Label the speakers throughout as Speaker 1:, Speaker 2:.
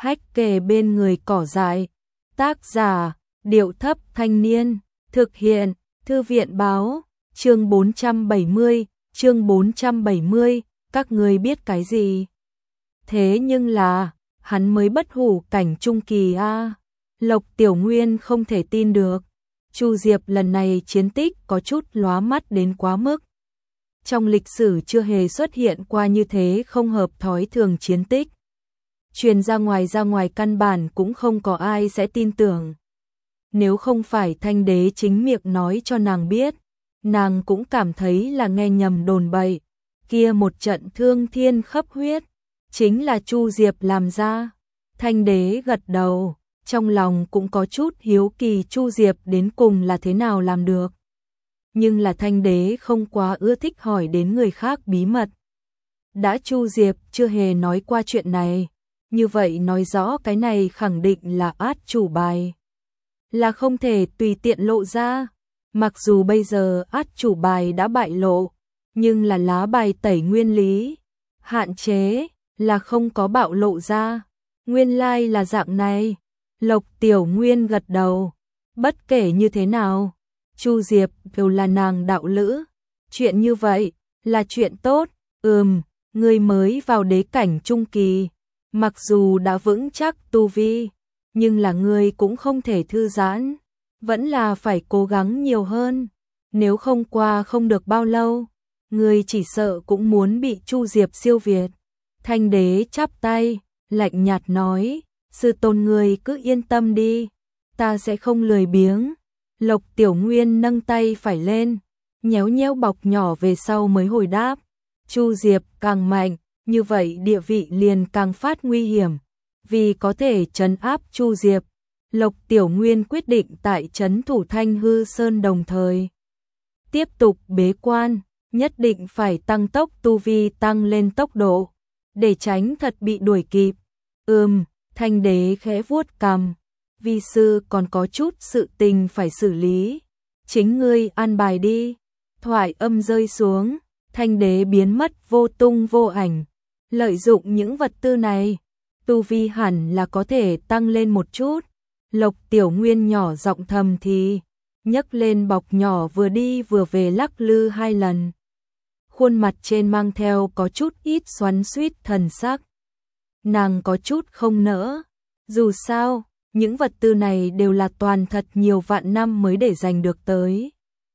Speaker 1: hách kề bên người cỏ dại. Tác giả, Điệu Thấp Thanh Niên, thực hiện, Thư viện báo, chương 470, các ngươi biết cái gì? Thế nhưng là, hắn mới bất hủ cảnh trung kỳ a. Lộc Tiểu Nguyên không thể tin được. Chu Diệp lần này chiến tích có chút lóa mắt đến quá mức. Trong lịch sử chưa hề xuất hiện qua như thế không hợp thói thường chiến tích. Truyền ra ngoài căn bản cũng không có ai sẽ tin tưởng. Nếu không phải Thanh Đế chính miệng nói cho nàng biết, nàng cũng cảm thấy là nghe nhầm đồn bậy. Kia một trận thương thiên khắp huyết, chính là Chu Diệp làm ra. Thanh Đế gật đầu, trong lòng cũng có chút hiếu kỳ Chu Diệp đến cùng là thế nào làm được. Nhưng là Thanh Đế không quá ưa thích hỏi đến người khác bí mật. Đã Chu Diệp chưa hề nói qua chuyện này, như vậy nói rõ cái này khẳng định là át chủ bài. Là không thể tùy tiện lộ ra. Mặc dù bây giờ át chủ bài đã bại lộ, nhưng là lá bài tẩy nguyên lý. Hạn chế là không có bạo lộ ra. Nguyên lai là dạng này. Lộc Tiểu Nguyên gật đầu. Bất kể như thế nào, Chu Diệp đều là nàng đạo lữ. Chuyện như vậy là chuyện tốt. Ngươi mới vào đế cảnh trung kỳ. Mặc dù đã vững chắc tu vi, nhưng là ngươi cũng không thể thư giãn. Vẫn là phải cố gắng nhiều hơn. Nếu không qua không được bao lâu, ngươi chỉ sợ cũng muốn bị Chu Diệp siêu việt. Thanh Đế chắp tay, lạnh nhạt nói, sư tôn ngươi cứ yên tâm đi, ta sẽ không lười biếng. Lộc Tiểu Nguyên nâng tay phải lên, nhéo nhéo bọc nhỏ về sau mới hồi đáp. Chu Diệp càng mạnh, như vậy địa vị liền càng phát nguy hiểm. Vì có thể trấn áp Chu Diệp, Lộc Tiểu Nguyên quyết định tại trấn thủ Thanh Hư Sơn đồng thời tiếp tục bế quan, nhất định phải tăng tốc tu vi, tăng lên tốc độ, để tránh thật bị đuổi kịp. Thanh Đế khẽ vuốt cằm, vi sư còn có chút sự tình phải xử lý, chính ngươi an bài đi. Thoại âm rơi xuống, Thanh Đế biến mất vô tung vô ảnh. Lợi dụng những vật tư này, tu vi hẳn là có thể tăng lên một chút. Lộc Tiểu Nguyên nhỏ giọng thầm thì, nhấc lên bọc nhỏ vừa đi vừa về lắc lư 2 lần. Khuôn mặt trên mang theo có chút ít xoắn xuýt thần sắc. Nàng có chút không nỡ, dù sao, những vật tư này đều là toàn thật nhiều vạn năm mới để giành được tới.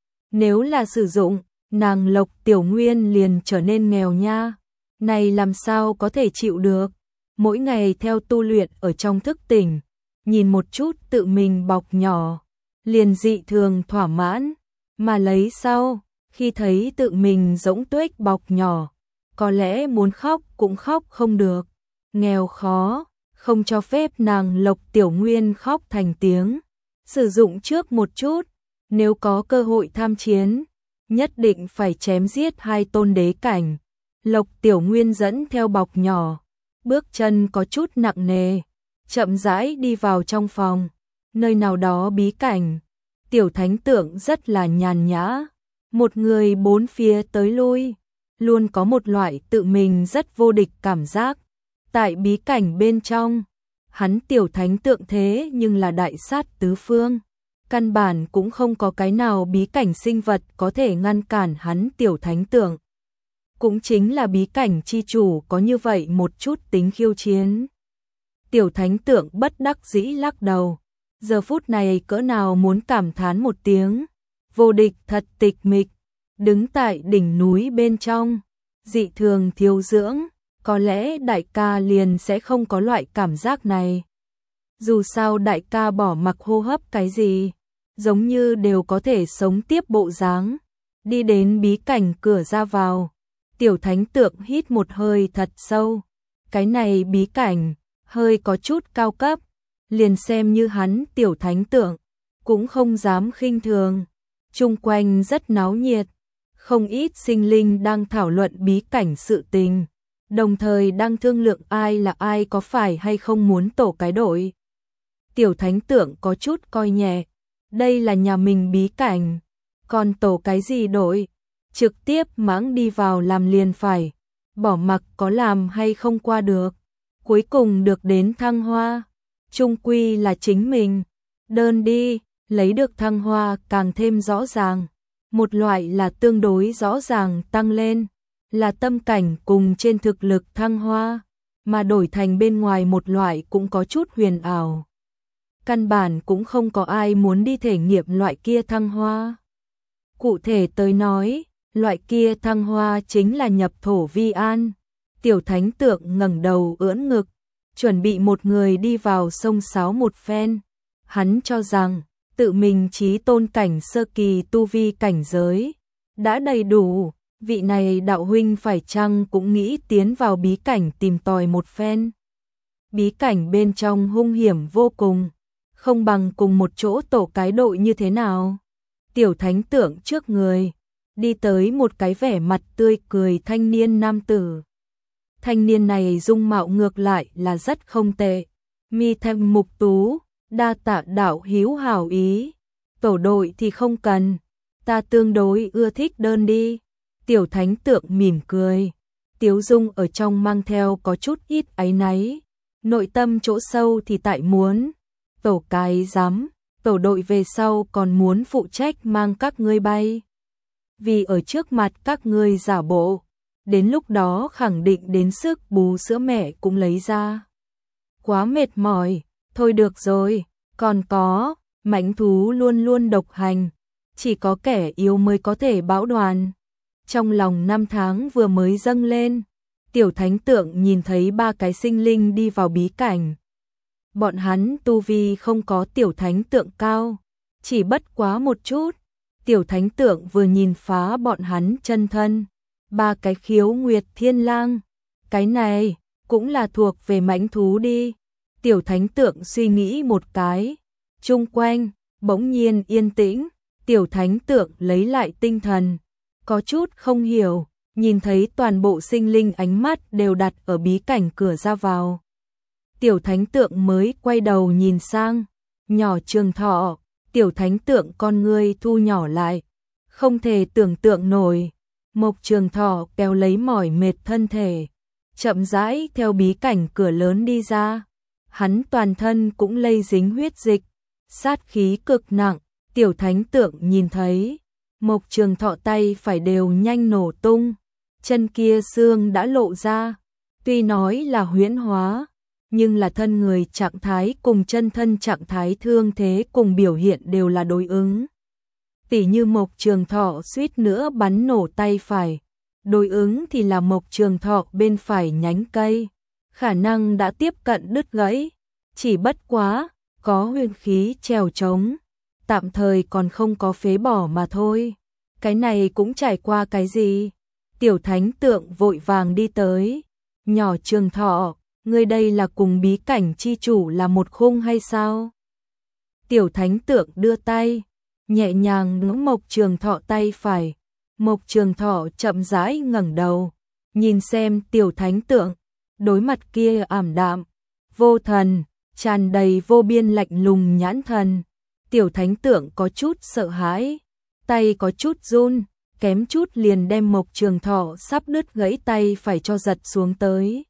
Speaker 1: Nếu là sử dụng, nàng Lộc Tiểu Nguyên liền trở nên nghèo nha. Này làm sao có thể chịu được. Mỗi ngày theo tu luyện ở trong thức tỉnh, nhìn một chút tự mình bọc nhỏ, liền dị thường thỏa mãn. Mà lấy sau, khi thấy tự mình rỗng tuếch bọc nhỏ, có lẽ muốn khóc cũng khóc không được. Nghèo khó, không cho phép nàng Lộc Tiểu Nguyên khóc thành tiếng. Sử dụng trước một chút, nếu có cơ hội tham chiến, nhất định phải chém giết 2 tôn đế cảnh. Lộc Tiểu Nguyên dẫn theo bọc nhỏ, bước chân có chút nặng nề, chậm rãi đi vào trong phòng. Nơi nào đó bí cảnh, Tiểu Thánh Tượng rất là nhàn nhã, một người bốn phía tới lui, luôn có một loại tự mình rất vô địch cảm giác. Tại bí cảnh bên trong, hắn Tiểu Thánh Tượng thế nhưng là đại sát tứ phương, căn bản cũng không có cái nào bí cảnh sinh vật có thể ngăn cản hắn Tiểu Thánh Tượng. Cũng chính là bí cảnh chi chủ có như vậy một chút tính khiêu chiến. Tiểu Thánh Tượng bất đắc dĩ lắc đầu, giờ phút này cỡ nào muốn cảm thán một tiếng, vô địch thật tịch mịch, đứng tại đỉnh núi bên trong, dị thường thiếu dưỡng, có lẽ đại ca liền sẽ không có loại cảm giác này. Dù sao đại ca bỏ mặc hô hấp cái gì, giống như đều có thể sống tiếp bộ dáng. Đi đến bí cảnh cửa ra vào, Tiểu Thánh Tượng hít một hơi thật sâu. Cái này bí cảnh, hơi có chút cao cấp, liền xem như hắn Tiểu Thánh Tượng, cũng không dám khinh thường. Chung quanh rất náo nhiệt, không ít sinh linh đang thảo luận bí cảnh sự tình, đồng thời đang thương lượng ai là ai có phải hay không muốn tổ cái đội. Tiểu Thánh Tượng có chút coi nhẹ, đây là nhà mình bí cảnh, còn tổ cái gì đội, trực tiếp mãng đi vào làm liền phải, bỏ mặc có làm hay không qua được. cuối cùng được đến thăng hoa, chung quy là chính mình. Đơn đi, lấy được thăng hoa càng thêm rõ ràng. Một loại là tương đối rõ ràng tăng lên, là tâm cảnh cùng trên thực lực thăng hoa, mà đổi thành bên ngoài một loại cũng có chút huyền ảo. Căn bản cũng không có ai muốn đi thể nghiệm loại kia thăng hoa. Cụ thể tới nói, loại kia thăng hoa chính là nhập thổ vi an. Tiểu thánh tượng ngẩng đầu ưỡn ngực, chuẩn bị một người đi vào sông sáo một phen. Hắn cho rằng, tự mình chí tôn cảnh sơ kỳ tu vi cảnh giới đã đầy đủ, vị này đạo huynh phải chăng cũng nghĩ tiến vào bí cảnh tìm tòi một phen. Bí cảnh bên trong hung hiểm vô cùng, không bằng cùng một chỗ tổ cái đội như thế nào. Tiểu thánh tượng trước người, đi tới một cái vẻ mặt tươi cười thanh niên nam tử. Thanh niên này dung mạo ngược lại là rất không tệ, mi thanh mục tú, đa tạ đạo hữu hảo ý. Tổ đội thì không cần, ta tương đối ưa thích đơn đi. Tiểu thánh tượng mỉm cười, tiếu dung ở trong mang theo có chút ít áy náy, nội tâm chỗ sâu thì tại muốn. Tổ cái dám, tổ đội về sau còn muốn phụ trách mang các ngươi bay. Vì ở trước mặt các ngươi giả bộ, đến lúc đó khẳng định đến sức bú sữa mẹ cũng lấy ra. Quá mệt mỏi, thôi được rồi, còn có, mãnh thú luôn luôn độc hành, chỉ có kẻ yếu mới có thể bão đoàn. Trong lòng năm tháng vừa mới dâng lên, tiểu thánh tượng nhìn thấy ba cái sinh linh đi vào bí cảnh. Bọn hắn tu vi không có tiểu thánh tượng cao, chỉ bất quá một chút. Tiểu thánh tượng vừa nhìn phá bọn hắn chân thân, ba cái khiếu nguyệt thiên lang, cái này cũng là thuộc về mãnh thú đi. Tiểu thánh tượng suy nghĩ một cái, chung quanh bỗng nhiên yên tĩnh, tiểu thánh tượng lấy lại tinh thần, có chút không hiểu, nhìn thấy toàn bộ sinh linh ánh mắt đều đặt ở bí cảnh cửa ra vào. Tiểu thánh tượng mới quay đầu nhìn sang, nhỏ Trường Thọ, tiểu thánh tượng con ngươi thu nhỏ lại, không thể tưởng tượng nổi. Mộc Trường Thọ kéo lấy mỏi mệt thân thể, chậm rãi theo bí cảnh cửa lớn đi ra. Hắn toàn thân cũng lây dính huyết dịch, sát khí cực nặng. Tiểu thánh tượng nhìn thấy, Mộc Trường Thọ tay phải đều nhanh nổ tung, chân kia xương đã lộ ra. Tuy nói là huyễn hóa, nhưng là thân người trạng thái cùng chân thân trạng thái thương thế cùng biểu hiện đều là đối ứng. Tỉ như Mộc Trường Thọ suýt nữa bắn nổ tay phải, đối ứng thì là Mộc Trường Thọ bên phải nhánh cây, khả năng đã tiếp cận đứt gãy, chỉ bất quá, có huyền khí trèo trống, tạm thời còn không có phế bỏ mà thôi. Cái này cũng trải qua cái gì? Tiểu thánh tượng vội vàng đi tới, nhỏ Trường Thọ, ngươi đây là cùng bí cảnh chi chủ là một khung hay sao? Tiểu thánh tượng đưa tay, nhẹ nhàng nắm Mộc Trường Thọ tay phải. Mộc Trường Thọ chậm rãi ngẩng đầu, nhìn xem tiểu thánh tượng, đối mặt kia ảm đạm, vô thần, tràn đầy vô biên lạnh lùng nhãn thần. Tiểu thánh tượng có chút sợ hãi, tay có chút run, kém chút liền đem Mộc Trường Thọ sắp đứt gãy tay phải cho giật xuống tới.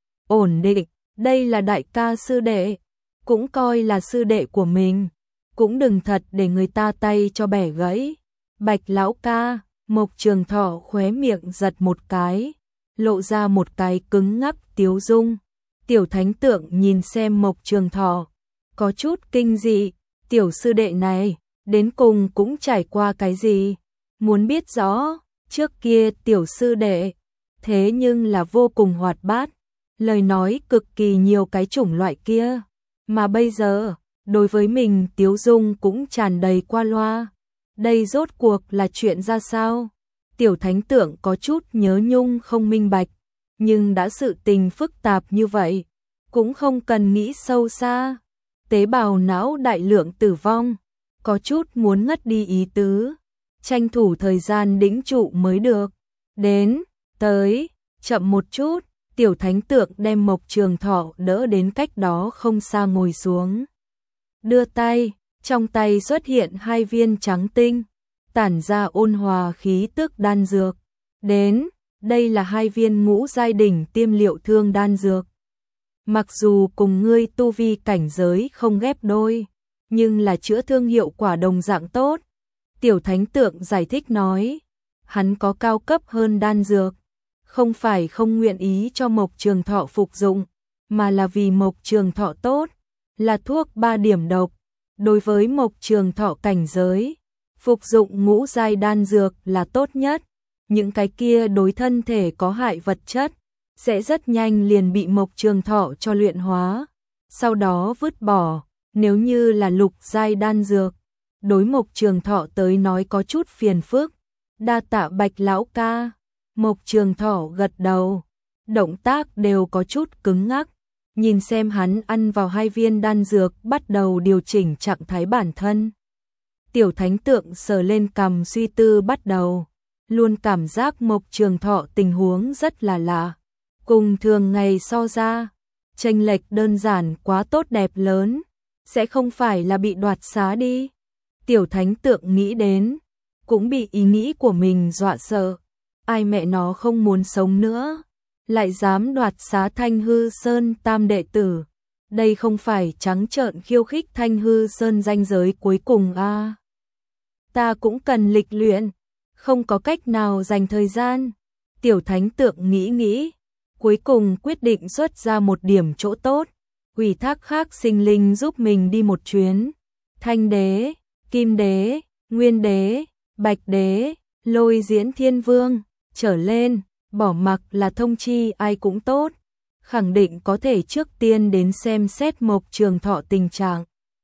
Speaker 1: Ổn định, đây là đại ca sư đệ, cũng coi là sư đệ của mình, cũng đừng thật để người ta tay cho bẻ gãy. Bạch lão ca, Mộc Trường Thọ khóe miệng giật một cái, lộ ra một cái cứng ngắc tiếu dung. Tiểu thánh tượng nhìn xem Mộc Trường Thọ, có chút kinh dị, tiểu sư đệ này, đến cùng cũng trải qua cái gì? Muốn biết rõ, trước kia tiểu sư đệ, thế nhưng là vô cùng hoạt bát, lời nói cực kỳ nhiều cái chủng loại kia, mà bây giờ, đối với mình tiếu dung cũng tràn đầy qua loa. Đây rốt cuộc là chuyện ra sao? Tiểu thánh tượng có chút nhớ nhung không minh bạch, nhưng đã sự tình phức tạp như vậy, cũng không cần nghĩ sâu xa. Tế bào não đại lượng tử vong, có chút muốn ngất đi ý tứ, tranh thủ thời gian đĩnh trụ mới được. Đến, tới, chậm một chút, tiểu thánh tượng đem Mộc Trường Thọ đỡ đến cách đó không xa ngồi xuống. Đưa tay, trong tay xuất hiện hai viên trắng tinh, tản ra ôn hòa khí tức đan dược. Đến, đây là hai viên ngũ giai đỉnh tiêm liệu thương đan dược. mặc dù cùng ngươi tu vi cảnh giới không ghép đôi, nhưng là chữa thương hiệu quả đồng dạng tốt. Tiểu Thánh Tượng giải thích nói, hắn có cao cấp hơn đan dược, không phải không nguyện ý cho Mộc Trường Thọ phục dụng, mà là vì Mộc Trường Thọ tốt, là thuốc 3 điểm độc. Đối với Mộc Trường Thọ cảnh giới, phục dụng ngũ giai đan dược là tốt nhất. Những cái kia đối thân thể có hại vật chất sẽ rất nhanh liền bị Mộc Trường Thọ cho luyện hóa, sau đó vứt bỏ. Nếu như là lục giai đan dược, đối Mộc Trường Thọ tới nói có chút phiền phức. Đa tạ Bạch lão ca. Mộc Trường Thọ gật đầu, động tác đều có chút cứng ngắc, nhìn xem hắn ăn vào 2 viên đan dược bắt đầu điều chỉnh trạng thái bản thân. Tiểu Thánh Tượng sờ lên cằm suy tư bắt đầu, luôn cảm giác Mộc Trường Thọ tình huống rất là lạ, cùng thường ngày so ra, chênh lệch đơn giản quá tốt đẹp lớn, sẽ không phải là bị đoạt xá đi. Tiểu Thánh Tượng nghĩ đến, cũng bị ý nghĩ của mình dọa sợ, ai mẹ nó không muốn sống nữa, lại dám đoạt xá Thanh Hư Sơn tam đệ tử, đây không phải trắng trợn khiêu khích Thanh Hư Sơn ranh giới cuối cùng à. Ta cũng cần lịch luyện, không có cách nào dành thời gian. Tiểu Thánh Tượng nghĩ, cuối cùng quyết định xuất ra một điểm chỗ tốt, ủy thác khác sinh linh giúp mình đi một chuyến. Thanh đế, Kim đế, Nguyên đế, Bạch đế, Lôi Diễn Thiên Vương trở lên, bỏ mặc là thông chi ai cũng tốt, khẳng định có thể trước tiên đến xem xét Mộc Trường Thọ tình trạng.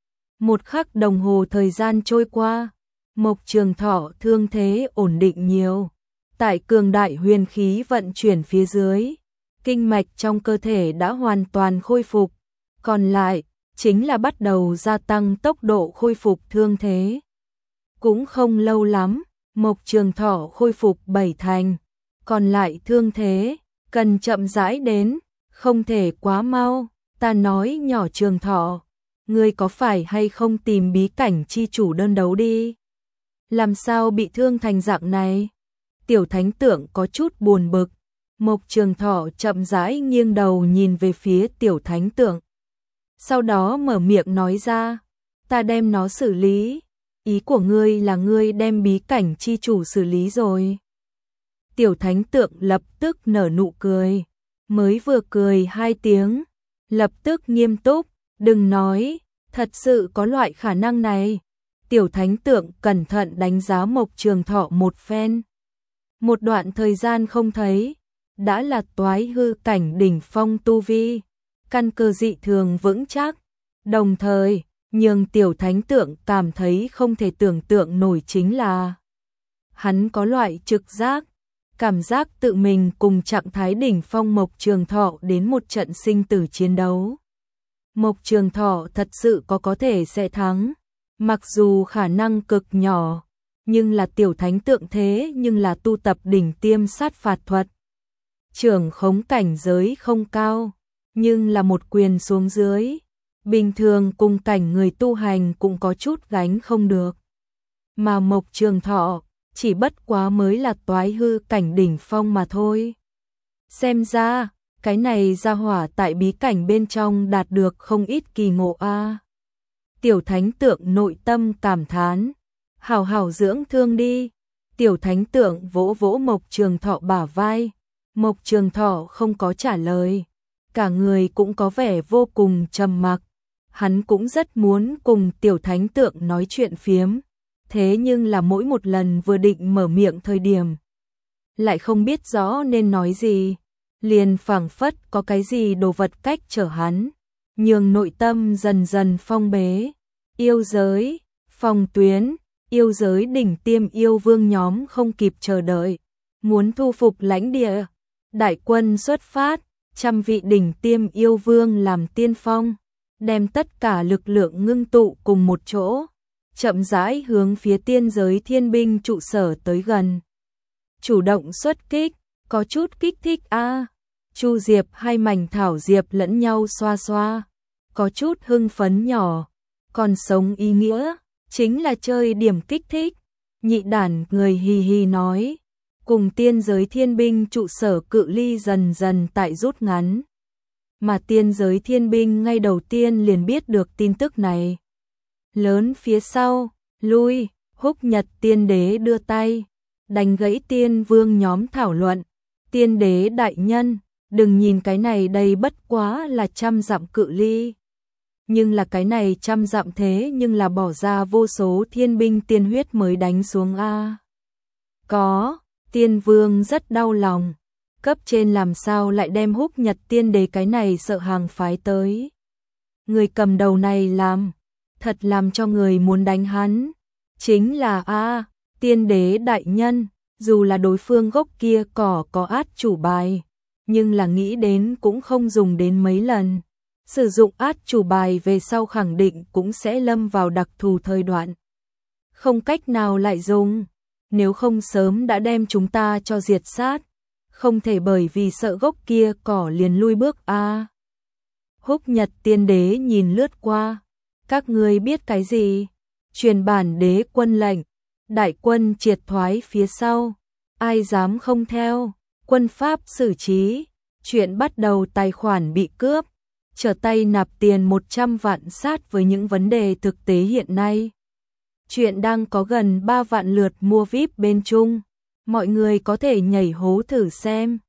Speaker 1: 1 khắc đồng hồ thời gian trôi qua, Mộc Trường Thọ thương thế ổn định nhiều, tại cường đại huyền khí vận chuyển phía dưới, kinh mạch trong cơ thể đã hoàn toàn khôi phục, còn lại chính là bắt đầu gia tăng tốc độ khôi phục thương thế. Cũng không lâu lắm, Mộc Trường Thọ khôi phục 7 thành, còn lại thương thế cần chậm rãi đến, không thể quá mau. Ta nói nhỏ Trường Thọ, ngươi có phải hay không tìm bí cảnh chi chủ đơn đấu đi? Làm sao bị thương thành dạng này? Tiểu Thánh Tượng có chút buồn bực. Mộc Trường Thọ chậm rãi nghiêng đầu nhìn về phía Tiểu Thánh Tượng, sau đó mở miệng nói ra, ta đem nó xử lý. Ý của ngươi là ngươi đem bí cảnh chi chủ xử lý rồi. Tiểu Thánh Tượng lập tức nở nụ cười, mới vừa cười 2 tiếng, lập tức nghiêm túc, đừng nói, thật sự có loại khả năng này. Tiểu Thánh Tượng cẩn thận đánh giá Mộc Trường Thọ một phen. Một đoạn thời gian không thấy, đã là toái hư cảnh đỉnh phong tu vi, căn cơ dị thường vững chắc, đồng thời nhường Tiểu Thánh Tượng cảm thấy không thể tưởng tượng nổi chính là hắn có loại trực giác, cảm giác tự mình cùng trạng thái đỉnh phong Mộc Trường Thọ đến một trận sinh tử chiến đấu. Mộc Trường Thọ thật sự có thể sẽ thắng, mặc dù khả năng cực nhỏ, nhưng là Tiểu Thánh Tượng thế nhưng là tu tập đỉnh tiêm sát phạt thuật. Trưởng khống cảnh giới không cao, nhưng là một quyền xuống dưới, bình thường cùng cảnh người tu hành cũng có chút gánh không được. Mà Mộc Trường Thọ chỉ bất quá mới là toái hư cảnh đỉnh phong mà thôi. Xem ra, cái này gia hỏa tại bí cảnh bên trong đạt được không ít kỳ ngộ a. Tiểu Thánh Tượng nội tâm cảm thán, hảo hảo dưỡng thương đi. Tiểu Thánh Tượng vỗ vỗ Mộc Trường Thọ bả vai. Mộc Trường Thọ không có trả lời, cả người cũng có vẻ vô cùng trầm mặc. Hắn cũng rất muốn cùng Tiểu Thánh Tượng nói chuyện phiếm, thế nhưng là mỗi một lần vừa định mở miệng thời điểm, lại không biết rõ nên nói gì, liền phảng phất có cái gì đồ vật cách trở hắn, nhường nội tâm dần dần phong bế. Yêu giới, phòng tuyến, yêu giới đỉnh tiêm yêu vương nhóm không kịp chờ đợi, muốn thu phục lãnh địa. Đại quân xuất phát, 100 vị đỉnh tiêm yêu vương làm tiên phong, đem tất cả lực lượng ngưng tụ cùng một chỗ, chậm rãi hướng phía tiên giới thiên binh trụ sở tới gần. Chủ động xuất kích, có chút kích thích a. Chu Diệp hai mảnh thảo diệp lẫn nhau xoa xoa, có chút hưng phấn nhỏ, còn sống ý nghĩa, chính là chơi điểm kích thích. Nhị đản người hì hì nói, cùng tiên giới thiên binh trụ sở cự ly dần dần tại rút ngắn. mà tiên giới thiên binh ngay đầu tiên liền biết được tin tức này. Lớn phía sau, lui, Húc Nhật tiên đế đưa tay, đánh gãy tiên vương nhóm thảo luận. Tiên đế đại nhân, đừng nhìn cái này đây bất quá là 100 dặm cự ly. Nhưng là cái này 100 dặm thế nhưng là bỏ ra vô số thiên binh tiên huyết mới đánh xuống a. Có, tiên vương rất đau lòng. Cấp trên làm sao lại đem Húc Nhật tiên đế cái này sợ hàng phái tới. Người cầm đầu này thật làm cho người muốn đánh hắn. Chính là tiên đế đại nhân, dù là đối phương gốc kia có át chủ bài, nhưng là nghĩ đến cũng không dùng đến mấy lần. Sử dụng át chủ bài về sau khẳng định cũng sẽ lâm vào đặc thù thời đoạn. Không cách nào lại dùng, nếu không sớm đã đem chúng ta cho diệt sát. Không thể bởi vì sợ gốc kia cỏ liền lui bước a. Húc Nhật tiên đế nhìn lướt qua. Các ngươi biết cái gì? Truyền bản đế quân lệnh. Đại quân triệt thoái phía sau. Ai dám không theo? Quân pháp xử trí. Chuyện bắt đầu tài khoản bị cướp. Trở tay nạp tiền 100 vạn sát với những vấn đề thực tế hiện nay. Chuyện đang có gần 3 vạn lượt mua VIP bên Trung. Mọi người có thể nhảy hố thử xem.